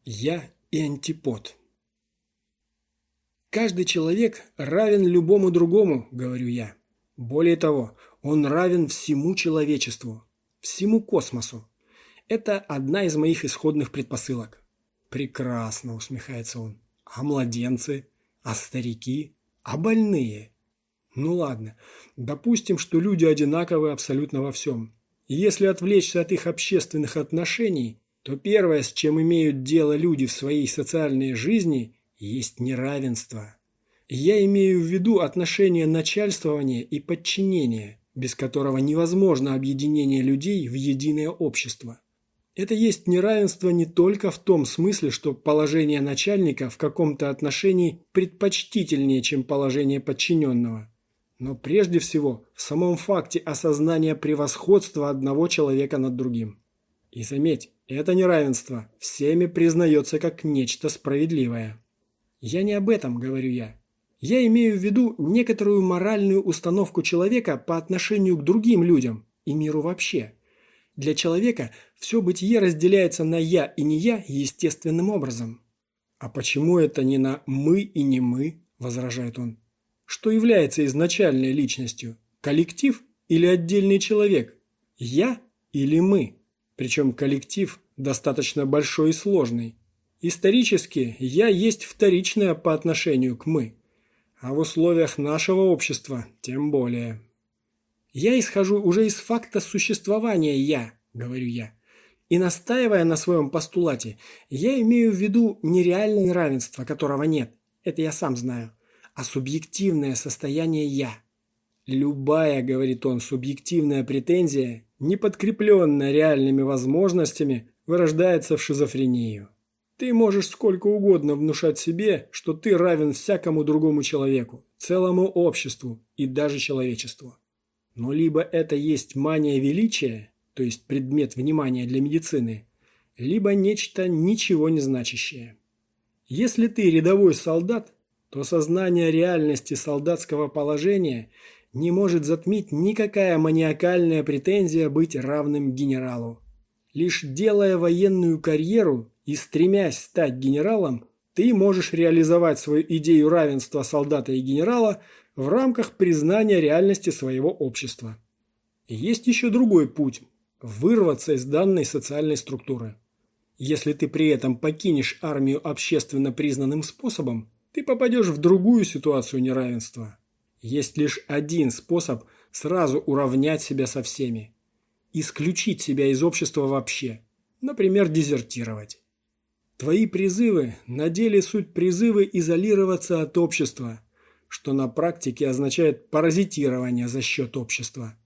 Я и антипод. Каждый человек равен любому другому, говорю я. Более того, он равен всему человечеству, всему космосу. Это одна из моих исходных предпосылок. Прекрасно, усмехается он. А младенцы? А старики? А больные? Ну ладно, допустим, что люди одинаковы абсолютно во всем. И если отвлечься от их общественных отношений, то первое, с чем имеют дело люди в своей социальной жизни, есть неравенство. Я имею в виду отношение начальствования и подчинения, без которого невозможно объединение людей в единое общество. Это есть неравенство не только в том смысле, что положение начальника в каком-то отношении предпочтительнее, чем положение подчиненного, но прежде всего в самом факте осознания превосходства одного человека над другим. И заметь, это неравенство всеми признается как нечто справедливое. Я не об этом говорю я. Я имею в виду некоторую моральную установку человека по отношению к другим людям и миру вообще. Для человека все бытие разделяется на «я» и «не я» естественным образом. «А почему это не на «мы» и «не мы», – возражает он. Что является изначальной личностью? Коллектив или отдельный человек? «Я» или «мы»? Причем коллектив достаточно большой и сложный. Исторически «я» есть вторичное по отношению к «мы». А в условиях нашего общества тем более. Я исхожу уже из факта существования «я», говорю я. И настаивая на своем постулате, я имею в виду не реальное равенство, которого нет, это я сам знаю, а субъективное состояние «я». Любая, говорит он, субъективная претензия, не подкрепленная реальными возможностями, вырождается в шизофрению. Ты можешь сколько угодно внушать себе, что ты равен всякому другому человеку, целому обществу и даже человечеству. Но либо это есть мания величия, то есть предмет внимания для медицины, либо нечто ничего не значащее. Если ты рядовой солдат, то сознание реальности солдатского положения не может затмить никакая маниакальная претензия быть равным генералу. Лишь делая военную карьеру и стремясь стать генералом, ты можешь реализовать свою идею равенства солдата и генерала в рамках признания реальности своего общества. И есть еще другой путь – вырваться из данной социальной структуры. Если ты при этом покинешь армию общественно признанным способом, ты попадешь в другую ситуацию неравенства. Есть лишь один способ сразу уравнять себя со всеми. Исключить себя из общества вообще. Например, дезертировать. Твои призывы на деле суть призывы изолироваться от общества, что на практике означает паразитирование за счет общества.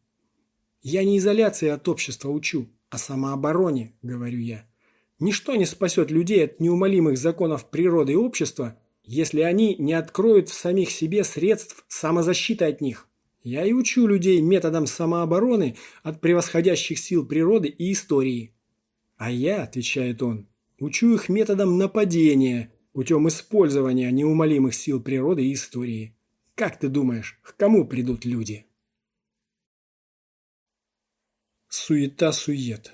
Я не изоляции от общества учу, а самообороне, говорю я. Ничто не спасет людей от неумолимых законов природы и общества, если они не откроют в самих себе средств самозащиты от них. Я и учу людей методам самообороны от превосходящих сил природы и истории. А я, отвечает он, учу их методам нападения путем использования неумолимых сил природы и истории. Как ты думаешь, к кому придут люди? Суета-сует.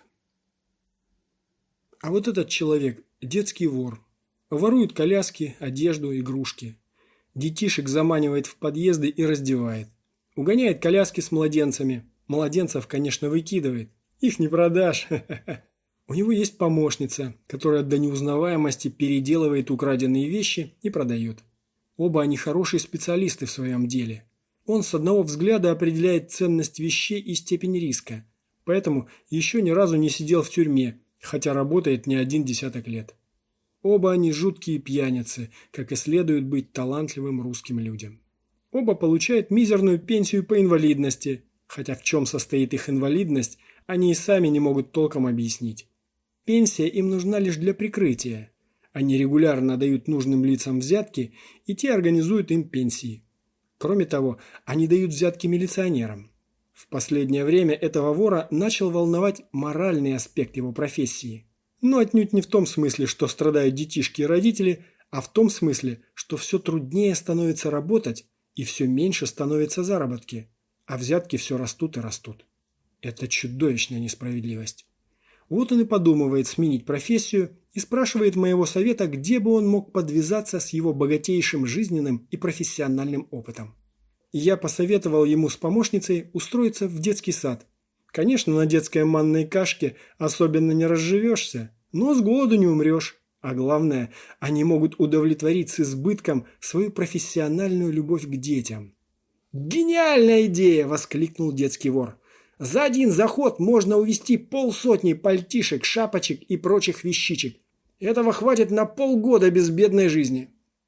А вот этот человек – детский вор. Ворует коляски, одежду, игрушки. Детишек заманивает в подъезды и раздевает. Угоняет коляски с младенцами. Младенцев, конечно, выкидывает. Их не продашь. У него есть помощница, которая до неузнаваемости переделывает украденные вещи и продает. Оба они хорошие специалисты в своем деле. Он с одного взгляда определяет ценность вещей и степень риска. Поэтому еще ни разу не сидел в тюрьме, хотя работает не один десяток лет. Оба они жуткие пьяницы, как и следует быть талантливым русским людям. Оба получают мизерную пенсию по инвалидности, хотя в чем состоит их инвалидность, они и сами не могут толком объяснить. Пенсия им нужна лишь для прикрытия. Они регулярно дают нужным лицам взятки, и те организуют им пенсии. Кроме того, они дают взятки милиционерам. В последнее время этого вора начал волновать моральный аспект его профессии. Но отнюдь не в том смысле, что страдают детишки и родители, а в том смысле, что все труднее становится работать и все меньше становится заработки, а взятки все растут и растут. Это чудовищная несправедливость. Вот он и подумывает сменить профессию и спрашивает моего совета, где бы он мог подвязаться с его богатейшим жизненным и профессиональным опытом. Я посоветовал ему с помощницей устроиться в детский сад. Конечно, на детской манной кашке особенно не разживешься, но с голоду не умрешь. А главное, они могут удовлетворить с избытком свою профессиональную любовь к детям. «Гениальная идея!» – воскликнул детский вор. «За один заход можно увезти 50 пальтишек, шапочек и прочих вещичек. Этого хватит на полгода безбедной жизни».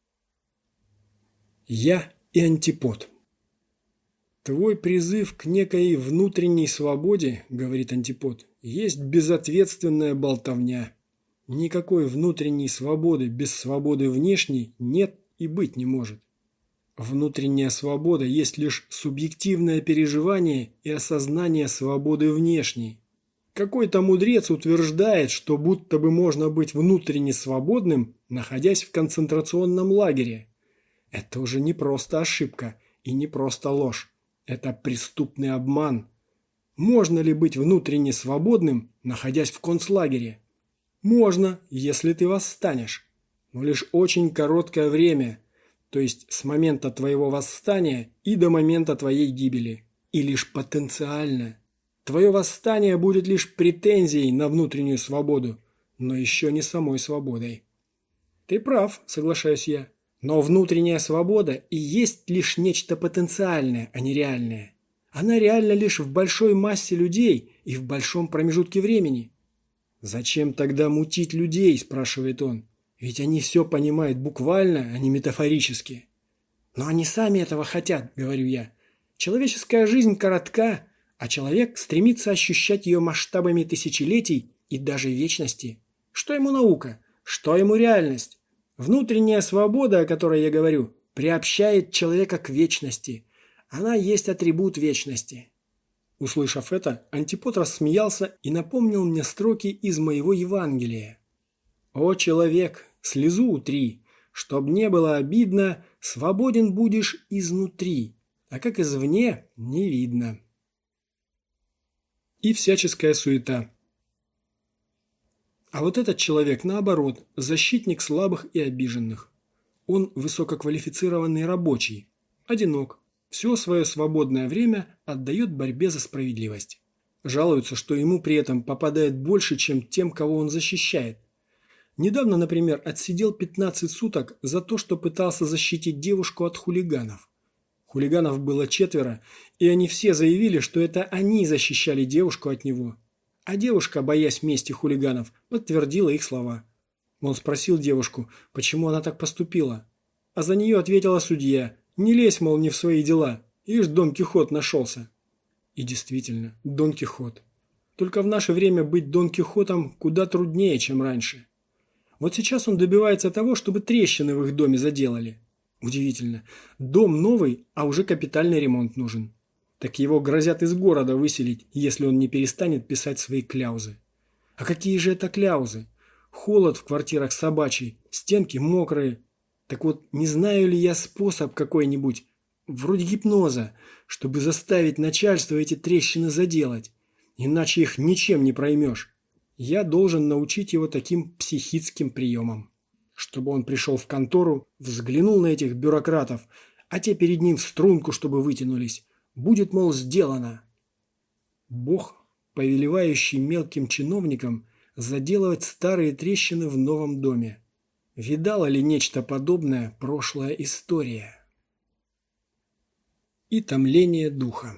Я и антипод. «Твой призыв к некой внутренней свободе, — говорит антипод, — есть безответственная болтовня. Никакой внутренней свободы без свободы внешней нет и быть не может. Внутренняя свобода есть лишь субъективное переживание и осознание свободы внешней. Какой-то мудрец утверждает, что будто бы можно быть внутренне свободным, находясь в концентрационном лагере. Это уже не просто ошибка и не просто ложь. Это преступный обман. Можно ли быть внутренне свободным, находясь в концлагере? Можно, если ты восстанешь. Но лишь очень короткое время, то есть с момента твоего восстания и до момента твоей гибели. И лишь потенциально. Твое восстание будет лишь претензией на внутреннюю свободу, но еще не самой свободой. Ты прав, соглашаюсь я. Но внутренняя свобода и есть лишь нечто потенциальное, а не реальное. Она реальна лишь в большой массе людей и в большом промежутке времени. «Зачем тогда мутить людей?» – спрашивает он. «Ведь они все понимают буквально, а не метафорически». «Но они сами этого хотят», – говорю я. «Человеческая жизнь коротка, а человек стремится ощущать ее масштабами тысячелетий и даже вечности. Что ему наука? Что ему реальность? Внутренняя свобода, о которой я говорю, приобщает человека к вечности. Она есть атрибут вечности». Услышав это, антипод рассмеялся и напомнил мне строки из моего Евангелия. «О, человек, слезу утри, чтоб не было обидно, свободен будешь изнутри, а как извне не видно». И всяческая суета. А вот этот человек, наоборот, защитник слабых и обиженных. Он высококвалифицированный рабочий, одинок, все свое свободное время отдает борьбе за справедливость. Жалуется, что ему при этом попадает больше, чем тем, кого он защищает. Недавно, например, отсидел 15 суток за то, что пытался защитить девушку от хулиганов. Хулиганов было 4, и они все заявили, что это они защищали девушку от него. А девушка, боясь мести хулиганов, подтвердила их слова. Он спросил девушку, почему она так поступила. А за нее ответила судья: «Не лезь, мол, не в свои дела. Ишь, Дон Кихот нашелся». И действительно, Дон Кихот. Только в наше время быть Дон Кихотом куда труднее, чем раньше. Вот сейчас он добивается того, чтобы трещины в их доме заделали. Удивительно. Дом новый, а уже капитальный ремонт нужен. Так его грозят из города выселить, если он не перестанет писать свои кляузы. А какие же это кляузы? Холод в квартирах собачий, стенки мокрые. Так вот, не знаю ли я способ какой-нибудь, вроде гипноза, чтобы заставить начальство эти трещины заделать, иначе их ничем не проймешь. Я должен научить его таким психическим приемам. Чтобы он пришел в контору, взглянул на этих бюрократов, а те перед ним в струнку, чтобы вытянулись. Будет, мол, сделано. Бог, повелевающий мелким чиновникам заделывать старые трещины в новом доме. Видала ли нечто подобное прошлая история? И томление духа.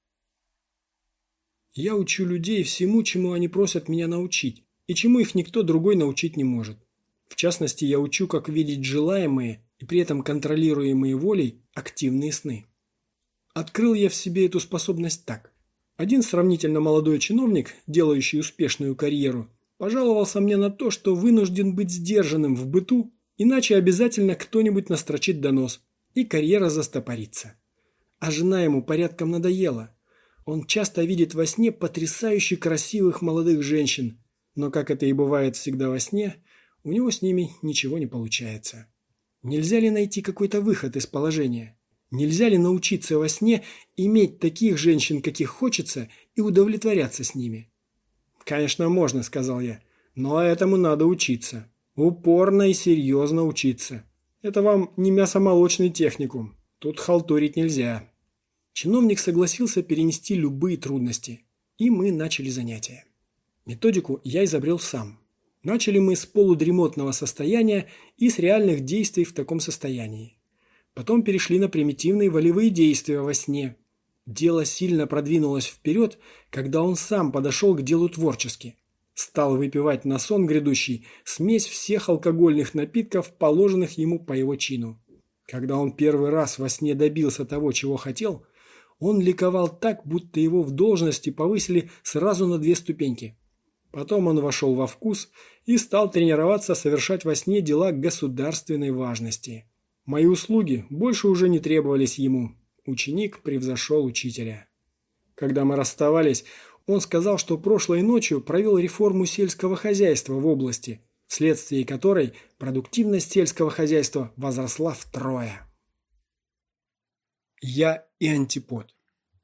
Я учу людей всему, чему они просят меня научить, и чему их никто другой научить не может. В частности, я учу, как видеть желаемые и при этом контролируемые волей активные сны. Открыл я в себе эту способность так. Один сравнительно молодой чиновник, делающий успешную карьеру, пожаловался мне на то, что вынужден быть сдержанным в быту, иначе обязательно кто-нибудь настрочит донос, и карьера застопорится. А жена ему порядком надоела. Он часто видит во сне потрясающе красивых молодых женщин, но, как это и бывает всегда во сне, у него с ними ничего не получается. Нельзя ли найти какой-то выход из положения? Нельзя ли научиться во сне иметь таких женщин, каких хочется, и удовлетворяться с ними? «Конечно, можно», — сказал я, — «но этому надо учиться». Упорно и серьезно учиться. Это вам не мясомолочный техникум. Тут халтурить нельзя. Чиновник согласился перенести любые трудности, и мы начали занятия. Методику я изобрел сам. Начали мы с полудремотного состояния и с реальных действий в таком состоянии. Потом перешли на примитивные волевые действия во сне. Дело сильно продвинулось вперед, когда он сам подошел к делу творчески. Стал выпивать на сон грядущий смесь всех алкогольных напитков, положенных ему по его чину. Когда он первый раз во сне добился того, чего хотел, он ликовал так, будто его в должности повысили сразу на 2 ступеньки. Потом он вошел во вкус и стал тренироваться совершать во сне дела государственной важности. Мои услуги больше уже не требовались ему. Ученик превзошел учителя. Когда мы расставались, он сказал, что прошлой ночью провел реформу сельского хозяйства в области, вследствие которой продуктивность сельского хозяйства возросла втрое. Я и антипод.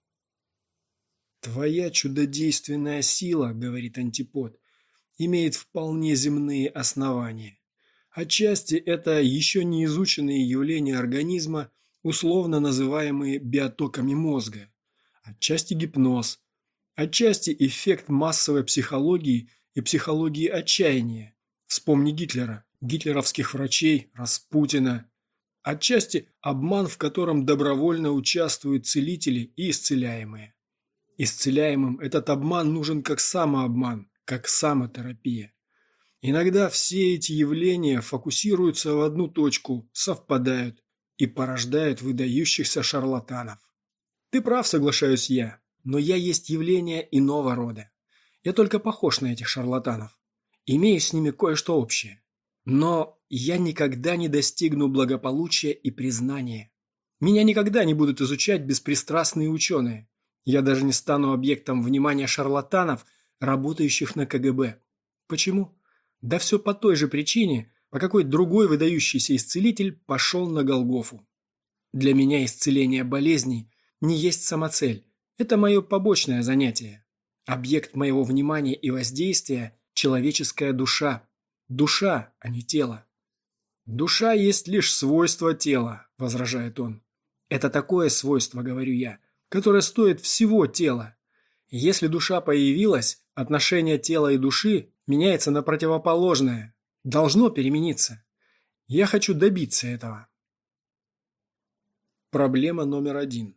«Твоя чудодейственная сила, — говорит антипод, — имеет вполне земные основания. Отчасти это еще не изученные явления организма, условно называемые биотоками мозга, отчасти гипноз, отчасти эффект массовой психологии и психологии отчаяния. Вспомни Гитлера, гитлеровских врачей, Распутина. Отчасти обман, в котором добровольно участвуют целители и исцеляемые. Исцеляемым этот обман нужен как самообман, как самотерапия. Иногда все эти явления фокусируются в одну точку, совпадают и порождают выдающихся шарлатанов. Ты прав, соглашаюсь я, но я есть явление иного рода. Я только похож на этих шарлатанов. Имею с ними кое-что общее. Но я никогда не достигну благополучия и признания. Меня никогда не будут изучать беспристрастные ученые. Я даже не стану объектом внимания шарлатанов, работающих на КГБ. Почему? Да все по той же причине, по какой другой выдающийся исцелитель пошел на Голгофу. Для меня исцеление болезней не есть самоцель. Это мое побочное занятие. Объект моего внимания и воздействия – человеческая душа. Душа, а не тело. «Душа есть лишь свойство тела», – возражает он. «Это такое свойство, – говорю я, – которое стоит всего тела. Если душа появилась, отношение тела и души меняется на противоположное. Должно перемениться. Я хочу добиться этого». Проблема номер 1.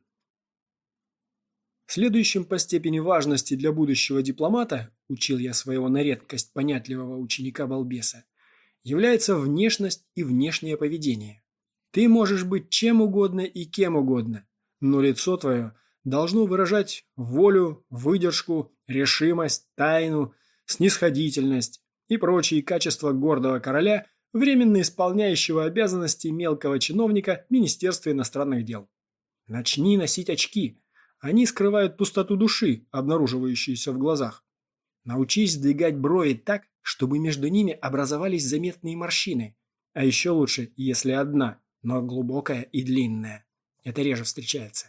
Следующим по степени важности для будущего дипломата, учил я своего на редкость понятливого ученика-балбеса, является внешность и внешнее поведение. Ты можешь быть чем угодно и кем угодно, но лицо твое должно выражать волю, выдержку, решимость, тайну, снисходительность и прочие качества гордого короля, временно исполняющего обязанности мелкого чиновника Министерства иностранных дел. Начни носить очки. Они скрывают пустоту души, обнаруживающуюся в глазах. Научись сдвигать брови так, чтобы между ними образовались заметные морщины. А еще лучше, если одна, но глубокая и длинная. Это реже встречается.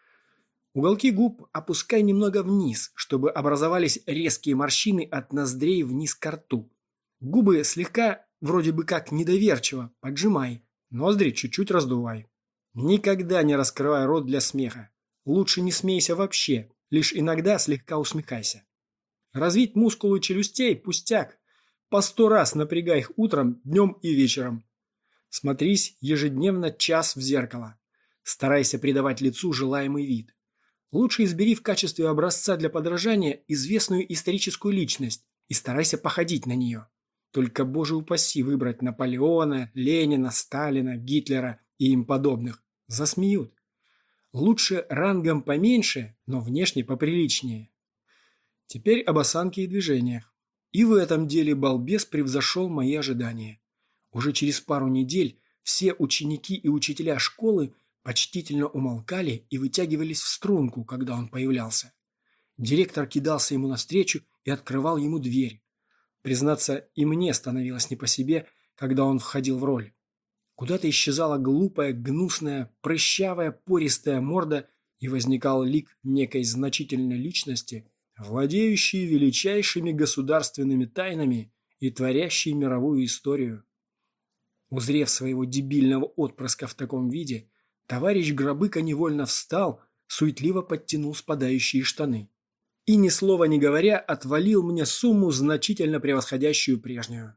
Уголки губ опускай немного вниз, чтобы образовались резкие морщины от ноздрей вниз к рту. Губы слегка, вроде бы как недоверчиво, поджимай, ноздри чуть-чуть раздувай. Никогда не раскрывай рот для смеха. Лучше не смейся вообще, лишь иногда слегка усмехайся. Развить мускулы челюстей – пустяк. По 100 раз напрягай их утром, днем и вечером. Смотрись ежедневно час в зеркало. Старайся придавать лицу желаемый вид. Лучше избери в качестве образца для подражания известную историческую личность и старайся походить на нее. Только, боже упаси, выбрать Наполеона, Ленина, Сталина, Гитлера и им подобных. Засмеют. Лучше рангом поменьше, но внешне поприличнее. Теперь об осанке и движениях. И в этом деле балбес превзошел мои ожидания. Уже через пару недель все ученики и учителя школы почтительно умолкали и вытягивались в струнку, когда он появлялся. Директор кидался ему навстречу и открывал ему дверь. Признаться, и мне становилось не по себе, когда он входил в роль. Куда-то исчезала глупая, гнусная, прыщавая, пористая морда, и возникал лик некой значительной личности, владеющей величайшими государственными тайнами и творящий мировую историю. Узрев своего дебильного отпрыска в таком виде, товарищ Гробыка невольно встал, суетливо подтянул спадающие штаны и, ни слова не говоря, отвалил мне сумму, значительно превосходящую прежнюю.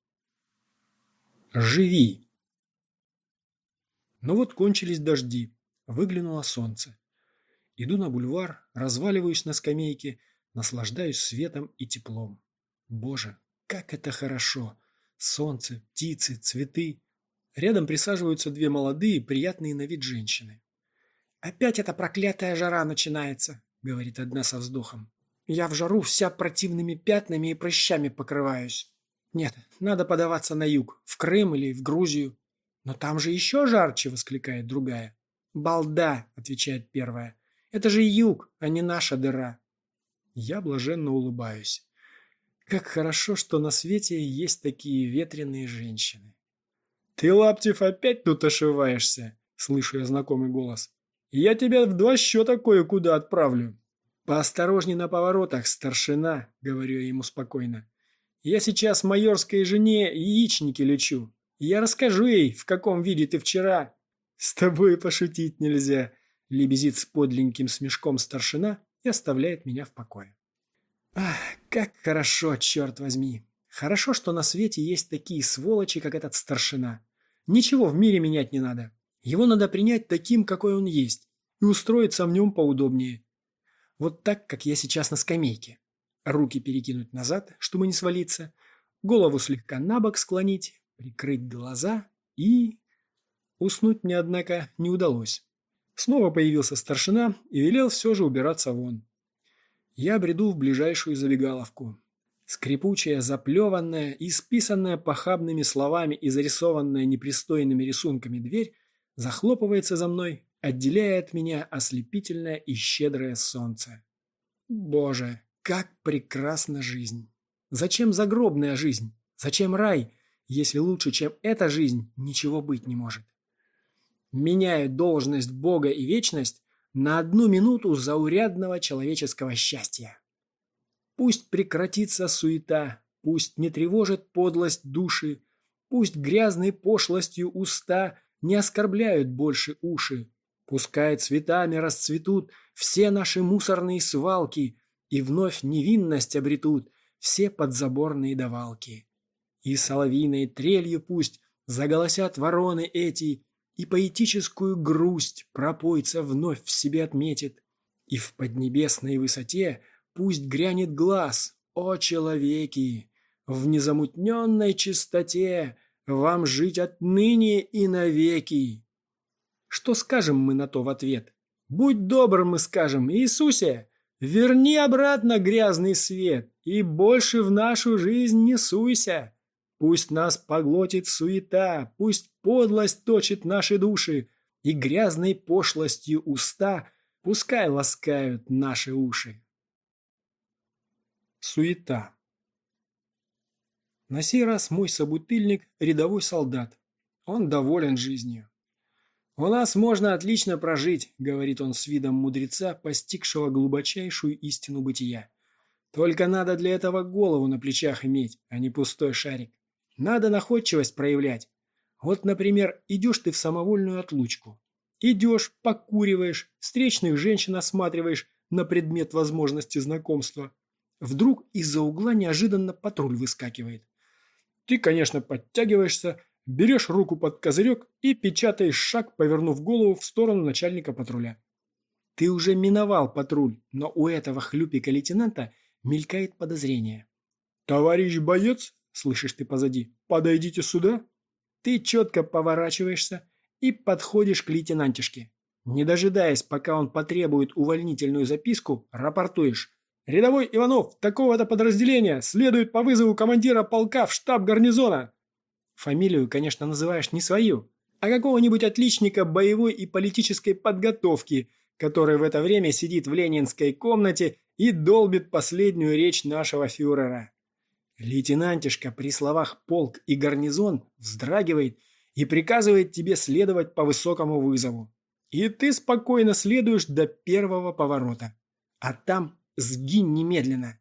«Живи!» Но вот кончились дожди, выглянуло солнце. Иду на бульвар, разваливаюсь на скамейке, наслаждаюсь светом и теплом. Боже, как это хорошо! Солнце, птицы, цветы. Рядом присаживаются две молодые, приятные на вид женщины. «Опять эта проклятая жара начинается», — говорит одна со вздохом. «Я в жару вся противными пятнами и прыщами покрываюсь. Нет, надо подаваться на юг, в Крым или в Грузию». «Но там же еще жарче», — воскликает другая. «Балда», — отвечает первая. «Это же юг, а не наша дыра». Я блаженно улыбаюсь. Как хорошо, что на свете есть такие ветреные женщины. «Ты, Лаптев, опять тут ошиваешься?» — слышу я знакомый голос. «Я тебя в 2 счета кое-куда отправлю». «Поосторожней на поворотах, старшина», — говорю я ему спокойно. «Я сейчас майорской жене яичники лечу. Я расскажу ей, в каком виде ты вчера». «С тобой пошутить нельзя», — лебезит с подленьким смешком старшина и оставляет меня в покое. Ах, как хорошо, черт возьми. Хорошо, что на свете есть такие сволочи, как этот старшина. Ничего в мире менять не надо. Его надо принять таким, какой он есть, и устроиться в нем поудобнее. Вот так, как я сейчас на скамейке. Руки перекинуть назад, чтобы не свалиться, голову слегка набок склонить, прикрыть глаза и... Уснуть мне, однако, не удалось. Снова появился старшина и велел все же убираться вон. Я бреду в ближайшую забегаловку. Скрипучая, заплеванная, исписанная похабными словами и зарисованная непристойными рисунками дверь захлопывается за мной, отделяя от меня ослепительное и щедрое солнце. Боже, как прекрасна жизнь! Зачем загробная жизнь? Зачем рай, если лучше, чем эта жизнь, ничего быть не может? Меняю должность Бога и вечность на 1 минуту заурядного человеческого счастья. Пусть прекратится суета, пусть не тревожит подлость души, пусть грязной пошлостью уста не оскорбляют больше уши, пускай цветами расцветут все наши мусорные свалки и вновь невинность обретут все подзаборные давалки. И соловьиной трелью пусть заголосят вороны эти, и поэтическую грусть пропойца вновь в себе отметит, и в поднебесной высоте пусть грянет глаз, о человеки, в незамутненной чистоте вам жить отныне и навеки. Что скажем мы на то в ответ? Будь добр, мы скажем, Иисусе, верни обратно грязный свет и больше в нашу жизнь не суйся. Пусть нас поглотит суета, пусть подлость точит наши души, и грязной пошлостью уста пускай ласкают наши уши. Суета. На сей раз мой собутыльник – рядовой солдат. Он доволен жизнью. «У нас можно отлично прожить», – говорит он с видом мудреца, постигшего глубочайшую истину бытия. «Только надо для этого голову на плечах иметь, а не пустой шарик. Надо находчивость проявлять. Вот, например, идешь ты в самовольную отлучку. Идешь, покуриваешь, встречных женщин осматриваешь на предмет возможности знакомства. Вдруг из-за угла неожиданно патруль выскакивает. Ты, конечно, подтягиваешься, берешь руку под козырек и печатаешь шаг, повернув голову в сторону начальника патруля. Ты уже миновал патруль, но у этого хлюпика-лейтенанта мелькает подозрение. «Товарищ боец!» — слышишь ты позади. «Подойдите сюда!» Ты четко поворачиваешься и подходишь к лейтенантишке. Не дожидаясь, пока он потребует увольнительную записку, рапортуешь. «Рядовой Иванов, такого-то подразделения, следует по вызову командира полка в штаб гарнизона». Фамилию, конечно, называешь не свою, а какого-нибудь отличника боевой и политической подготовки, который в это время сидит в ленинской комнате и долбит последнюю речь нашего фюрера. Лейтенантишка при словах «полк» и «гарнизон» вздрагивает и приказывает тебе следовать по высокому вызову. И ты спокойно следуешь до первого поворота. А там сгинь немедленно.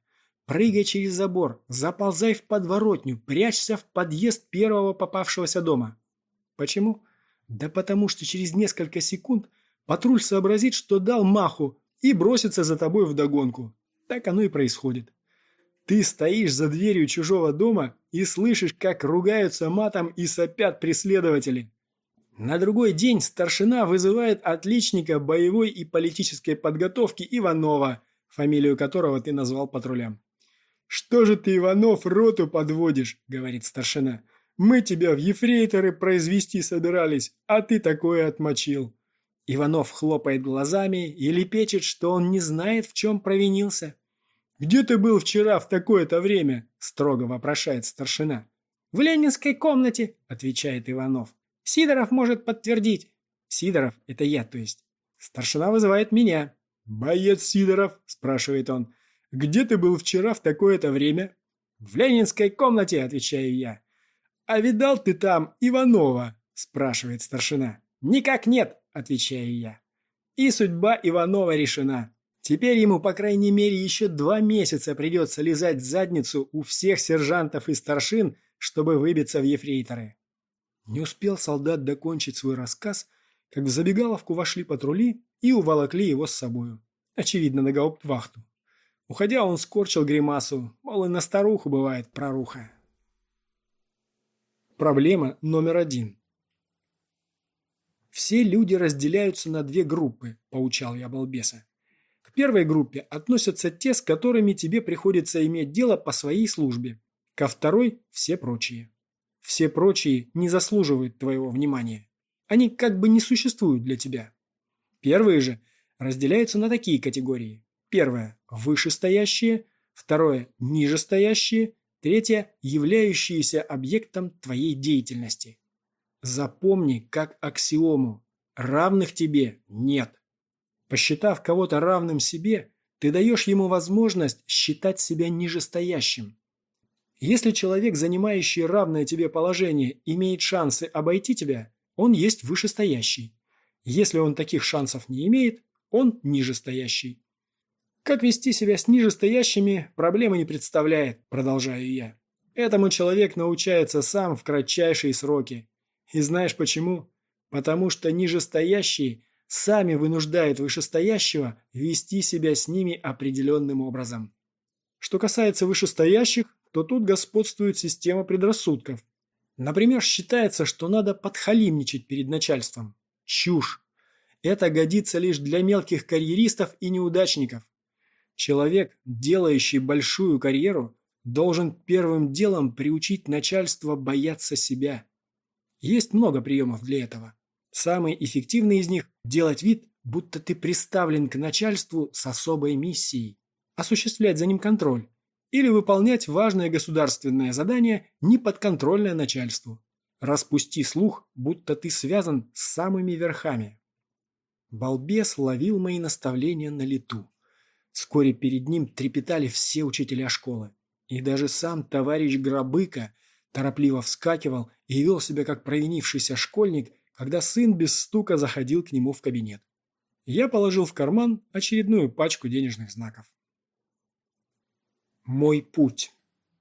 Прыгай через забор, заползай в подворотню, прячься в подъезд первого попавшегося дома. Почему? Да потому что через несколько секунд патруль сообразит, что дал маху, и бросится за тобой вдогонку. Так оно и происходит. Ты стоишь за дверью чужого дома и слышишь, как ругаются матом и сопят преследователи. На другой день старшина вызывает отличника боевой и политической подготовки Иванова, фамилию которого ты назвал патрулям. «Что же ты, Иванов, роту подводишь?» – говорит старшина. «Мы тебя в ефрейторы произвести собирались, а ты такое отмочил». Иванов хлопает глазами и лепечет, что он не знает, в чем провинился. «Где ты был вчера в такое-то время?» – строго вопрошает старшина. «В ленинской комнате», – отвечает Иванов. «Сидоров может подтвердить». «Сидоров – это я, то есть». Старшина вызывает меня. «Боец Сидоров», – спрашивает он, – «где ты был вчера в такое-то время?» «В ленинской комнате», – отвечаю я. «А видал ты там Иванова?» – спрашивает старшина. «Никак нет», – отвечаю я. И судьба Иванова решена. Теперь ему, по крайней мере, еще 2 месяца придется лизать задницу у всех сержантов и старшин, чтобы выбиться в ефрейторы. Не успел солдат докончить свой рассказ, как в забегаловку вошли патрули и уволокли его с собою. Очевидно, на гауптвахту. Уходя, он скорчил гримасу, мол, и на старуху бывает проруха. Проблема номер 1. Все люди разделяются на 2 группы, поучал я балбеса. К первой группе относятся те, с которыми тебе приходится иметь дело по своей службе. Ко второй – все прочие. Все прочие не заслуживают твоего внимания. Они как бы не существуют для тебя. Первые же разделяются на такие категории. Первое – вышестоящие, второе – нижестоящие, третье – являющиеся объектом твоей деятельности. Запомни как аксиому – равных тебе нет. Посчитав кого-то равным себе, ты даешь ему возможность считать себя нижестоящим. Если человек, занимающий равное тебе положение, имеет шансы обойти тебя, он есть вышестоящий. Если он таких шансов не имеет, он нижестоящий. Как вести себя с нижестоящими, проблемы не представляет, продолжаю я. Этому человек научается сам в кратчайшие сроки. И знаешь почему? Потому что нижестоящие сами вынуждают вышестоящего вести себя с ними определенным образом. Что касается вышестоящих, то тут господствует система предрассудков. Например, считается, что надо подхалимничать перед начальством. Чушь. Это годится лишь для мелких карьеристов и неудачников. Человек, делающий большую карьеру, должен первым делом приучить начальство бояться себя. Есть много приемов для этого. Самый эффективный из них – делать вид, будто ты приставлен к начальству с особой миссией, осуществлять за ним контроль или выполнять важное государственное задание, неподконтрольное начальству. Распусти слух, будто ты связан с самыми верхами. Балбес ловил мои наставления на лету. Вскоре перед ним трепетали все учителя школы. И даже сам товарищ Грабыка торопливо вскакивал и вел себя как провинившийся школьник, когда сын без стука заходил к нему в кабинет. Я положил в карман очередную пачку денежных знаков. Мой путь.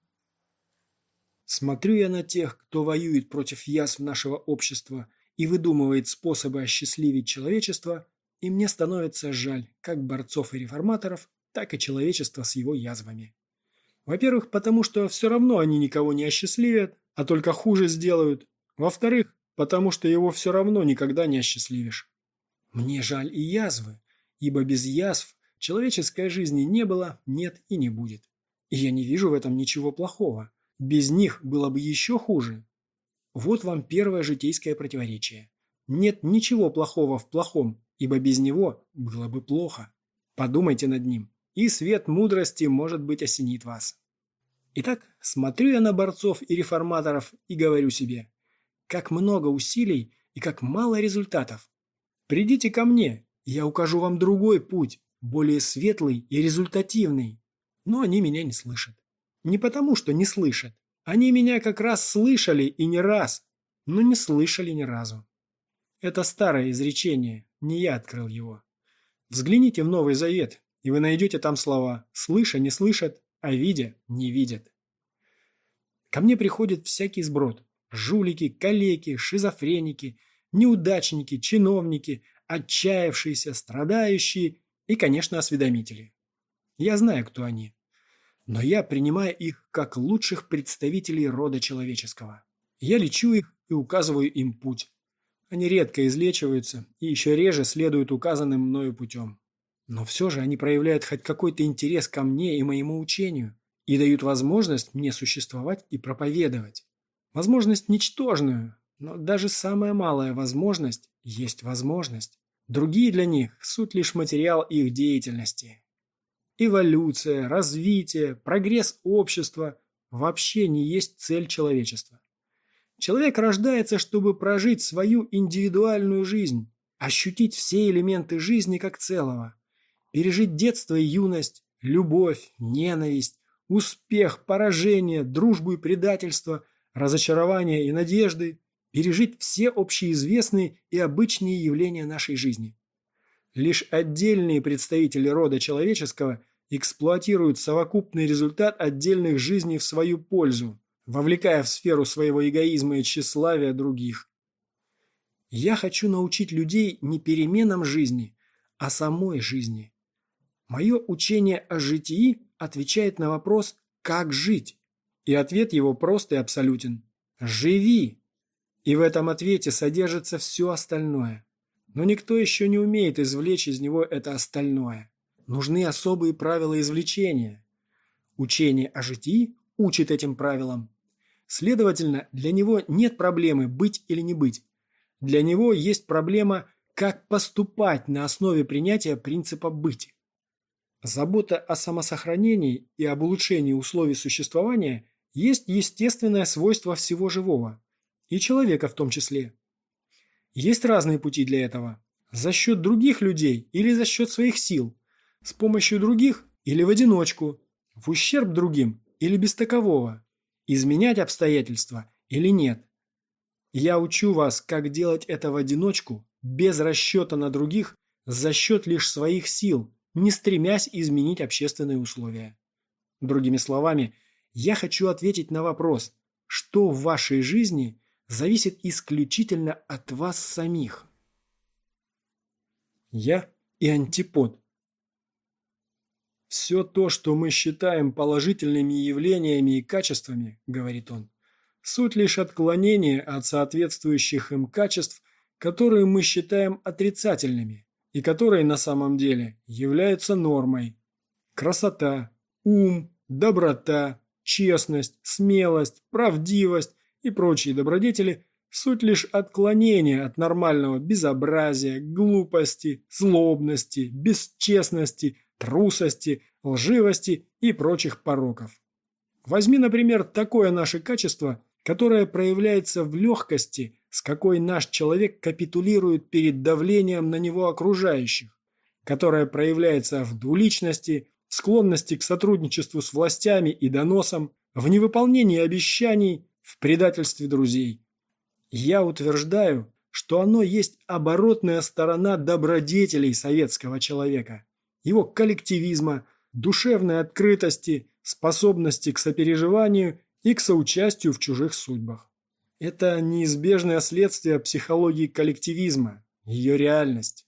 Смотрю я на тех, кто воюет против язв нашего общества и выдумывает способы осчастливить человечество, и мне становится жаль как борцов и реформаторов, так и человечества с его язвами. Во-первых, потому что все равно они никого не осчастливят, а только хуже сделают. Во-вторых, потому что его все равно никогда не осчастливишь. Мне жаль и язвы, ибо без язв человеческой жизни не было, нет и не будет. И я не вижу в этом ничего плохого. Без них было бы еще хуже. Вот вам первое житейское противоречие. Нет ничего плохого в плохом, ибо без него было бы плохо. Подумайте над ним, и свет мудрости, может быть, осенит вас. Итак, смотрю я на борцов и реформаторов и говорю себе, как много усилий и как мало результатов. Придите ко мне, я укажу вам другой путь, более светлый и результативный. Но они меня не слышат. Не потому, что не слышат. Они меня как раз слышали и не раз, но не слышали ни разу. Это старое изречение, не я открыл его. Взгляните в Новый Завет, и вы найдете там слова «слыша, не слышат», а видя не видят. Ко мне приходит всякий сброд. Жулики, калеки, шизофреники, неудачники, чиновники, отчаявшиеся, страдающие и, конечно, осведомители. Я знаю, кто они. Но я принимаю их как лучших представителей рода человеческого. Я лечу их и указываю им путь. Они редко излечиваются и еще реже следуют указанным мною путем. Но все же они проявляют хоть какой-то интерес ко мне и моему учению и дают возможность мне существовать и проповедовать. Возможность ничтожную, но даже самая малая возможность есть возможность. Другие для них – суть лишь материал их деятельности. Эволюция, развитие, прогресс общества вообще не есть цель человечества. Человек рождается, чтобы прожить свою индивидуальную жизнь, ощутить все элементы жизни как целого, пережить детство и юность, любовь, ненависть, успех, поражение, дружбу и предательство, разочарование и надежды, пережить все общеизвестные и обычные явления нашей жизни. Лишь отдельные представители рода человеческого эксплуатируют совокупный результат отдельных жизней в свою пользу, вовлекая в сферу своего эгоизма и тщеславия других. Я хочу научить людей не переменам жизни, а самой жизни. Мое учение о житии отвечает на вопрос «как жить?», и ответ его прост и абсолютен – «живи!». И в этом ответе содержится все остальное. Но никто еще не умеет извлечь из него это остальное. Нужны особые правила извлечения. Учение о житии учит этим правилам. Следовательно, для него нет проблемы быть или не быть. Для него есть проблема, как поступать на основе принятия принципа быть. Забота о самосохранении и об улучшении условий существования есть естественное свойство всего живого, и человека в том числе. Есть разные пути для этого. За счет других людей или за счет своих сил, с помощью других или в одиночку, в ущерб другим или без такового, изменять обстоятельства или нет. Я учу вас, как делать это в одиночку, без расчета на других, за счет лишь своих сил, не стремясь изменить общественные условия. Другими словами, я хочу ответить на вопрос, что в вашей жизни зависит исключительно от вас самих. Я и антипод. «Все то, что мы считаем положительными явлениями и качествами, — говорит он, — суть лишь отклонение от соответствующих им качеств, которые мы считаем отрицательными и которые на самом деле являются нормой. Красота, ум, доброта, честность, смелость, правдивость и прочие добродетели – суть лишь отклонение от нормального безобразия, глупости, злобности, бесчестности, трусости, лживости и прочих пороков. Возьми, например, такое наше качество, которое проявляется в легкости, с какой наш человек капитулирует перед давлением на него окружающих, которое проявляется в двуличности, в склонности к сотрудничеству с властями и доносам, в невыполнении обещаний, в предательстве друзей. Я утверждаю, что оно есть оборотная сторона добродетелей советского человека, его коллективизма, душевной открытости, способности к сопереживанию и к соучастию в чужих судьбах. Это неизбежное следствие психологии коллективизма, ее реальность.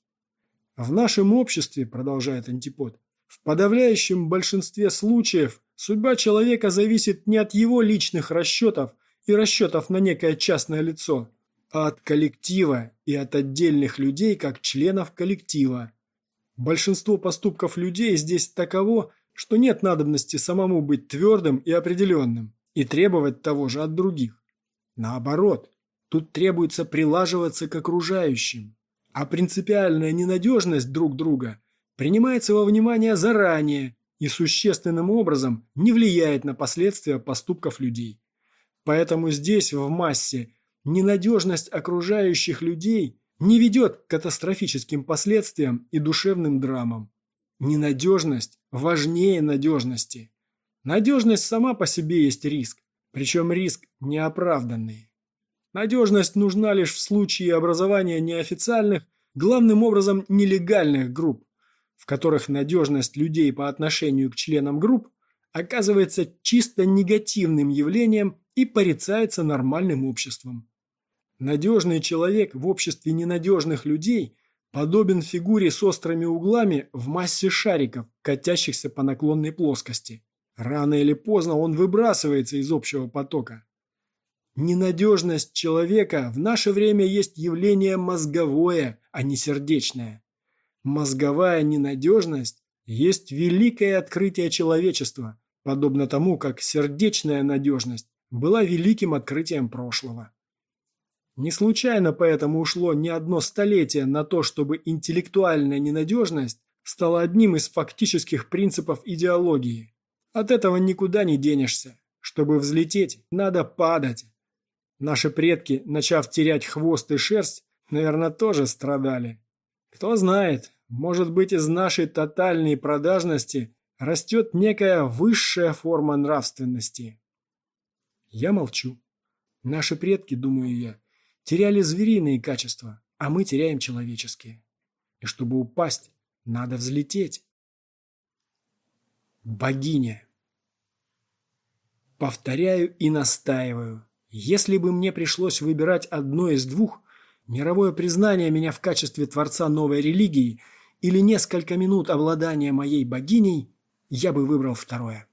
В нашем обществе, продолжает антипод, в подавляющем большинстве случаев судьба человека зависит не от его личных расчетов и расчетов на некое частное лицо, а от коллектива и от отдельных людей как членов коллектива. Большинство поступков людей здесь таково, что нет надобности самому быть твердым и определенным и требовать того же от других. Наоборот, тут требуется прилаживаться к окружающим, а принципиальная ненадежность друг друга принимается во внимание заранее и существенным образом не влияет на последствия поступков людей. Поэтому здесь, в массе, ненадежность окружающих людей не ведет к катастрофическим последствиям и душевным драмам. Ненадежность важнее надежности. Надежность сама по себе есть риск, причем риск неоправданный. Надежность нужна лишь в случае образования неофициальных, главным образом нелегальных групп, в которых надежность людей по отношению к членам групп оказывается чисто негативным явлением и порицается нормальным обществом. Надежный человек в обществе ненадежных людей подобен фигуре с острыми углами в массе шариков, катящихся по наклонной плоскости. Рано или поздно он выбрасывается из общего потока. Ненадежность человека в наше время есть явление мозговое, а не сердечное. Мозговая ненадежность есть великое открытие человечества, подобно тому, как сердечная надежность была великим открытием прошлого. Не случайно поэтому ушло не одно столетие на то, чтобы интеллектуальная ненадежность стала одним из фактических принципов идеологии. От этого никуда не денешься. Чтобы взлететь, надо падать. Наши предки, начав терять хвост и шерсть, наверное, тоже страдали. Кто знает, может быть, из нашей тотальной продажности растет некая высшая форма нравственности. Я молчу. Наши предки, думаю я, теряли звериные качества, а мы теряем человеческие. И чтобы упасть, надо взлететь. Богиня. Повторяю и настаиваю. Если бы мне пришлось выбирать одно из двух, мировое признание меня в качестве творца новой религии или несколько минут обладания моей богиней, я бы выбрал второе.